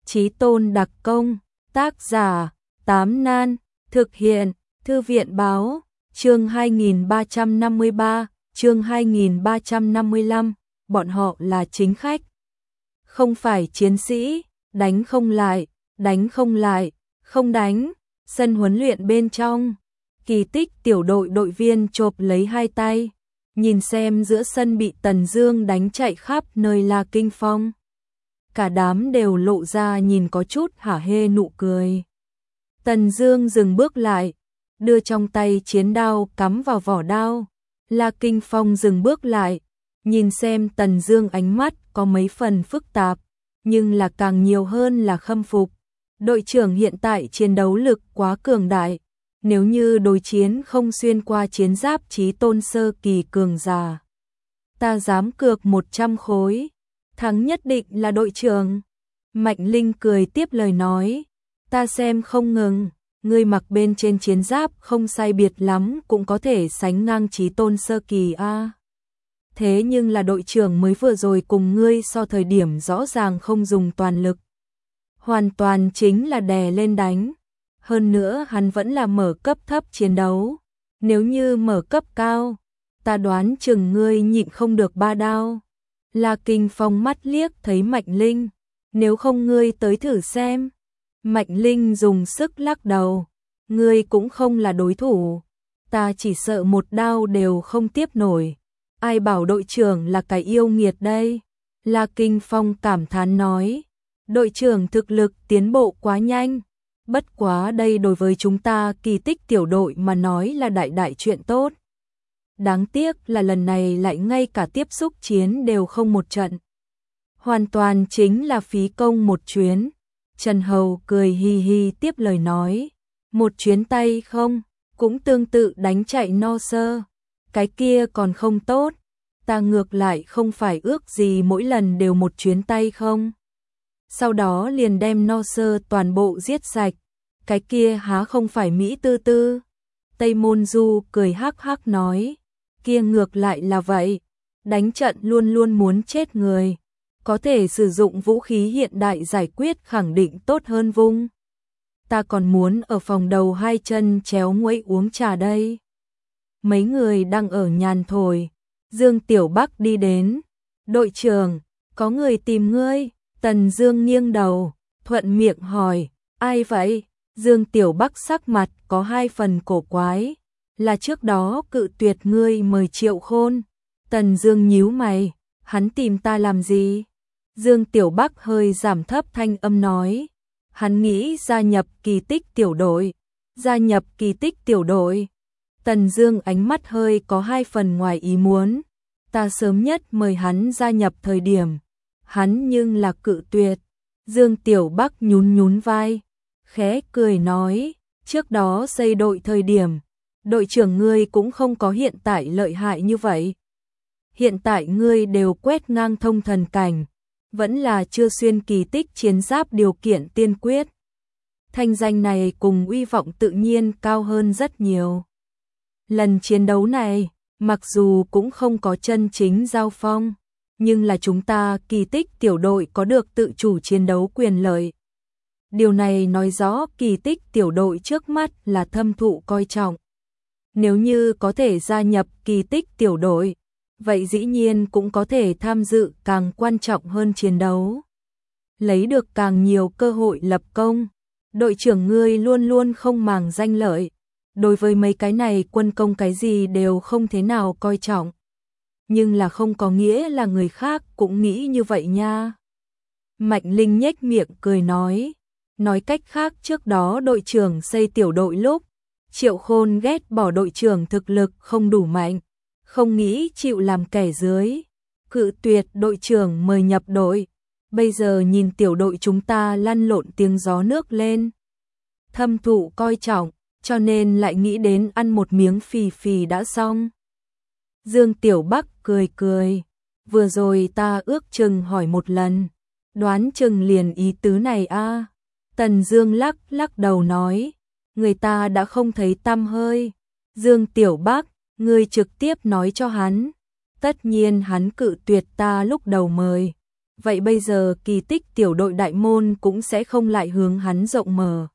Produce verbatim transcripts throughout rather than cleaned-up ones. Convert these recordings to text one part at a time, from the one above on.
Chí Tôn đặc công, tác giả, Tám Nan, thực hiện, Thư viện báo, chương hai nghìn ba trăm năm mươi ba, chương hai nghìn ba trăm năm mươi lăm, bọn họ là chính khách. Không phải chiến sĩ, đánh không lại, đánh không lại, không đánh, sân huấn luyện bên trong. Kỳ Tích tiểu đội đội viên chộp lấy hai tay, nhìn xem giữa sân bị Tần Dương đánh chạy khắp nơi là kinh phong. Cả đám đều lộ ra nhìn có chút hả hê nụ cười. Tần Dương dừng bước lại, đưa trong tay chiến đao cắm vào vỏ đao. La Kinh Phong dừng bước lại, nhìn xem Tần Dương, ánh mắt có mấy phần phức tạp, nhưng là càng nhiều hơn là khâm phục. Đội trưởng hiện tại chiến đấu lực quá cường đại, nếu như đối chiến không xuyên qua chiến giáp Chí Tôn sơ kỳ cường giả, ta dám cược một trăm khối, thắng nhất định là đội trưởng. Mạnh Linh cười tiếp lời nói, ta xem không ngừng, ngươi mặc bên trên chiến giáp không sai biệt lắm cũng có thể sánh ngang Chí Tôn sơ kỳ a. À. Thế nhưng là đội trưởng mới vừa rồi cùng ngươi so thời điểm rõ ràng không dùng toàn lực, hoàn toàn chính là đè lên đánh. Hơn nữa hắn vẫn là mở cấp thấp chiến đấu, nếu như mở cấp cao, ta đoán chừng ngươi nhịn không được ba đao. La Kinh Phong mắt liếc thấy Mạnh Linh, nếu không ngươi tới thử xem. Mạnh Linh dùng sức lắc đầu, ngươi cũng không là đối thủ, ta chỉ sợ một đao đều không tiếp nổi. Ai bảo đội trưởng là cái yêu nghiệt đây? La Kinh Phong cảm thán nói, đội trưởng thực lực tiến bộ quá nhanh, bất quá đây đối với chúng ta Kỳ Tích tiểu đội mà nói là đại đại chuyện tốt. Đáng tiếc là lần này lại ngay cả tiếp xúc chiến đều không một trận, hoàn toàn chính là phí công một chuyến. Trần Hầu cười hi hi tiếp lời nói, một chuyến tay không, cũng tương tự đánh chạy no sơ, cái kia còn không tốt, ta ngược lại không phải ước gì mỗi lần đều một chuyến tay không, sau đó liền đem no sơ toàn bộ giết sạch, cái kia há không phải Mỹ tư tư. Tây Môn Du cười hắc hắc nói, kia ngược lại là vậy, đánh trận luôn luôn muốn chết người, có thể sử dụng vũ khí hiện đại giải quyết khẳng định tốt hơn vung. Ta còn muốn ở phòng đầu hai chân chéo nguẫy uống trà đây. Mấy người đang ở nhàn thổi, Dương Tiểu Bắc đi đến, đội trưởng, có người tìm ngươi. Tần Dương nghiêng đầu, thuận miệng hỏi, ai vậy? Dương Tiểu Bắc sắc mặt có hai phần cổ quái, là trước đó cự tuyệt ngươi mời Triệu Khôn. Tần Dương nhíu mày, hắn tìm ta làm gì? Dương Tiểu Bắc hơi giảm thấp thanh âm nói, hắn nghĩ gia nhập Kỳ Tích tiểu đội. Gia nhập Kỳ Tích tiểu đội? Tần Dương ánh mắt hơi có hai phần ngoài ý muốn, ta sớm nhất mời hắn gia nhập thời điểm, hắn nhưng là cự tuyệt. Dương Tiểu Bắc nhún nhún vai, khẽ cười nói, trước đó xây đội thời điểm, đội trưởng ngươi cũng không có hiện tại lợi hại như vậy. Hiện tại ngươi đều quét ngang thông thần cảnh, vẫn là chưa xuyên Kỳ Tích chiến giáp điều kiện tiên quyết. Thanh danh này cùng uy vọng tự nhiên cao hơn rất nhiều. Lần chiến đấu này, mặc dù cũng không có chân chính giao phong, nhưng là chúng ta Kỳ Tích tiểu đội có được tự chủ chiến đấu quyền lợi. Điều này nói rõ Kỳ Tích tiểu đội trước mắt là thâm thụ coi trọng. Nếu như có thể gia nhập Kỳ Tích tiểu đội, vậy dĩ nhiên cũng có thể tham dự càng quan trọng hơn chiến đấu, lấy được càng nhiều cơ hội lập công. Đội trưởng ngươi luôn luôn không màng danh lợi, đối với mấy cái này quân công cái gì đều không thế nào coi trọng. Nhưng là không có nghĩa là người khác cũng nghĩ như vậy nha. Mạnh Linh nhếch miệng cười nói, nói cách khác trước đó đội trưởng xây tiểu đội lúc, Triệu Khôn ghét bỏ đội trưởng thực lực không đủ mạnh, không nghĩ chịu làm kẻ dưới, cự tuyệt đội trưởng mời nhập đội. Bây giờ nhìn tiểu đội chúng ta lăn lộn tiếng gió nước lên, thâm thụ coi trọng, cho nên lại nghĩ đến ăn một miếng phì phì đã xong. Dương Tiểu Bắc cười cười, vừa rồi ta ước chừng hỏi một lần, đoán chừng liền ý tứ này a. À. Tần Dương lắc lắc đầu nói, người ta đã không thấy tăm hơi. Dương Tiểu Bắc, ngươi trực tiếp nói cho hắn, tất nhiên hắn cự tuyệt ta lúc đầu mời, vậy bây giờ kỳ tích tiểu đội đại môn cũng sẽ không lại hướng hắn rộng mở.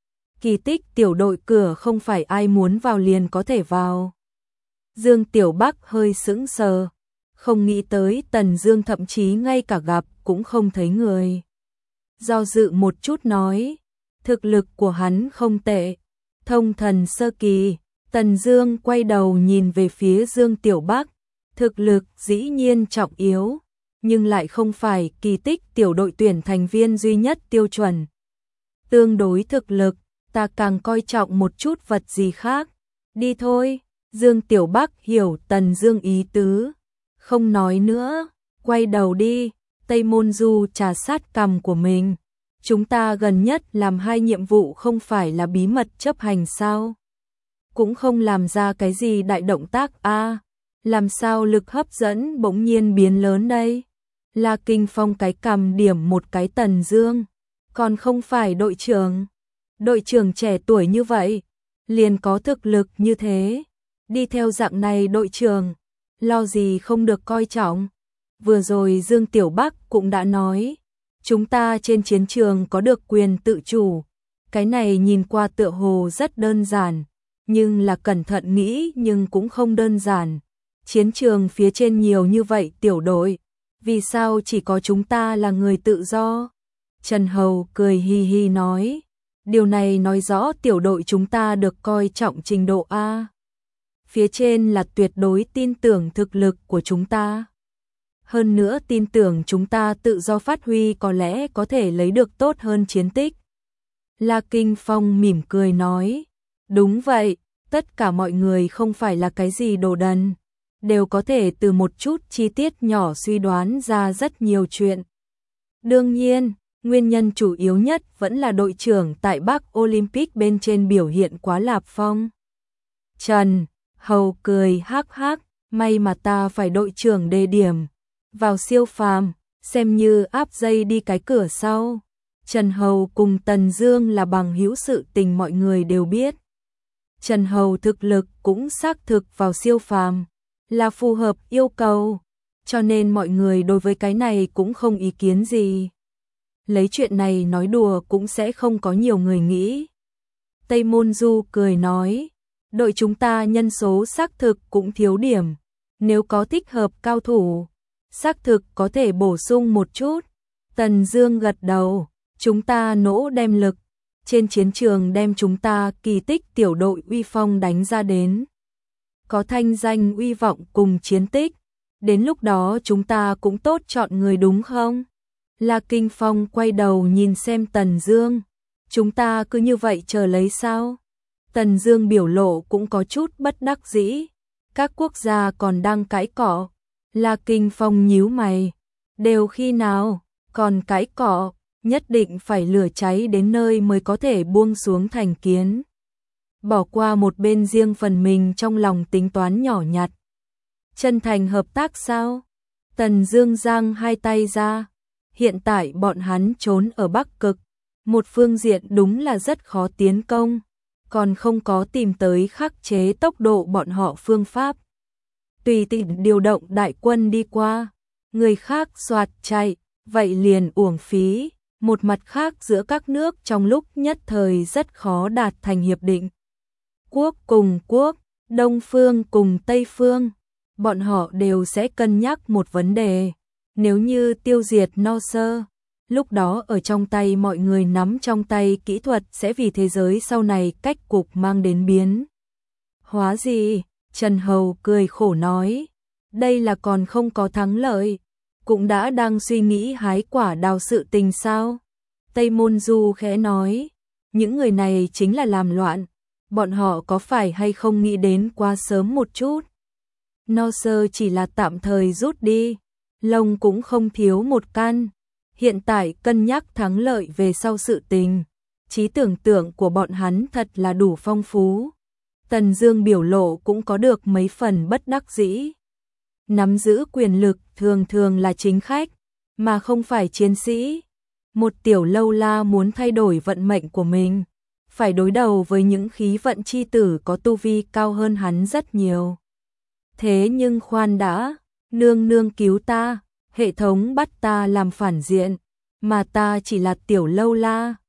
Kỳ tích tiểu đội cửa không phải ai muốn vào liền có thể vào. Dương Tiểu Bắc hơi sững sờ, không nghĩ tới Tần Dương thậm chí ngay cả gặp cũng không thấy người. Do dự một chút nói, thực lực của hắn không tệ, thông thần sơ kỳ. Tần Dương quay đầu nhìn về phía Dương Tiểu Bắc, thực lực dĩ nhiên trọng yếu, nhưng lại không phải kỳ tích tiểu đội tuyển thành viên duy nhất tiêu chuẩn. Tương đối thực lực, ta càng coi trọng một chút vật gì khác. Đi thôi. Dương Tiểu Bắc hiểu Tần Dương ý tứ, không nói nữa, quay đầu đi. Tây Môn Du trà sát cằm của mình. Chúng ta gần nhất làm hai nhiệm vụ không phải là bí mật chấp hành sao? Cũng không làm ra cái gì đại động tác a, à, làm sao lực hấp dẫn bỗng nhiên biến lớn đây? La Kinh Phong cái cằm điểm một cái Tần Dương, còn không phải đội trưởng. Đội trưởng trẻ tuổi như vậy, liền có thực lực như thế, đi theo dạng này đội trưởng, lo gì không được coi trọng. Vừa rồi Dương Tiểu Bắc cũng đã nói, chúng ta trên chiến trường có được quyền tự chủ. Cái này nhìn qua tựa hồ rất đơn giản, nhưng là cẩn thận nghĩ nhưng cũng không đơn giản. Chiến trường phía trên nhiều như vậy tiểu đội, vì sao chỉ có chúng ta là người tự do? Trần Hầu cười hi hi nói, điều này nói rõ tiểu đội chúng ta được coi trọng trình độ A. Phía trên là tuyệt đối tin tưởng thực lực của chúng ta. Hơn nữa tin tưởng chúng ta tự do phát huy có lẽ có thể lấy được tốt hơn chiến tích. La Kinh Phong mỉm cười nói, đúng vậy, tất cả mọi người không phải là cái gì đồ đần, đều có thể từ một chút chi tiết nhỏ suy đoán ra rất nhiều chuyện. Đương nhiên, nguyên nhân chủ yếu nhất vẫn là đội trưởng tại Bắc Olympic bên trên biểu hiện quá lạp phong. Trần Hầu cười hắc hắc, may mà ta phải đội trưởng đề điểm, vào siêu phàm, xem như áp dây đi cái cửa sau. Trần Hầu cùng Tần Dương là bằng hữu sự tình mọi người đều biết. Trần Hầu thực lực cũng xác thực vào siêu phàm, là phù hợp yêu cầu, cho nên mọi người đối với cái này cũng không ý kiến gì. Lấy chuyện này nói đùa cũng sẽ không có nhiều người nghĩ. Tây Môn Du cười nói, đội chúng ta nhân số xác thực cũng thiếu điểm, nếu có thích hợp cao thủ, xác thực có thể bổ sung một chút. Tần Dương gật đầu, chúng ta nỗ đem lực, trên chiến trường đem chúng ta kỳ tích tiểu đội uy phong đánh ra đến. Có thanh danh uy vọng cùng chiến tích, đến lúc đó chúng ta cũng tốt chọn người đúng không? La Kinh Phong quay đầu nhìn xem Tần Dương, chúng ta cứ như vậy chờ lấy sao? Tần Dương biểu lộ cũng có chút bất đắc dĩ, các quốc gia còn đang cãi cọ. La Kinh Phong nhíu mày, đều khi nào, còn cãi cọ, nhất định phải lửa cháy đến nơi mới có thể buông xuống thành kiến. Bỏ qua một bên riêng phần mình trong lòng tính toán nhỏ nhặt. Chân thành hợp tác sao? Tần Dương giang hai tay ra, hiện tại bọn hắn trốn ở Bắc Cực, một phương diện đúng là rất khó tiến công, còn không có tìm tới khắc chế tốc độ bọn họ phương pháp. Tùy tiện điều động đại quân đi qua, người khác soạt chạy, vậy liền uổng phí. Một mặt khác giữa các nước trong lúc nhất thời rất khó đạt thành hiệp định. Quốc cùng quốc, Đông phương cùng Tây phương, bọn họ đều sẽ cân nhắc một vấn đề. Nếu như tiêu diệt no sơ, lúc đó ở trong tay mọi người nắm trong tay kỹ thuật sẽ vì thế giới sau này cách cục mang đến biến hóa gì? Trần Hầu cười khổ nói, đây là còn không có thắng lợi, cũng đã đang suy nghĩ hái quả đào sự tình sao? Tây Môn Du khẽ nói, những người này chính là làm loạn, bọn họ có phải hay không nghĩ đến quá sớm một chút? No sơ chỉ là tạm thời rút đi, lông cũng không thiếu một căn, hiện tại cân nhắc thắng lợi về sau sự tình, trí tưởng tượng của bọn hắn thật là đủ phong phú. Tần Dương biểu lộ cũng có được mấy phần bất đắc dĩ. Nắm giữ quyền lực thường thường là chính khách, mà không phải chiến sĩ. Một tiểu lâu la muốn thay đổi vận mệnh của mình, phải đối đầu với những khí vận chi tử có tu vi cao hơn hắn rất nhiều. Thế nhưng khoan đã, nương nương cứu ta, Hệ thống bắt ta làm phản diện, mà ta chỉ là tiểu lâu la.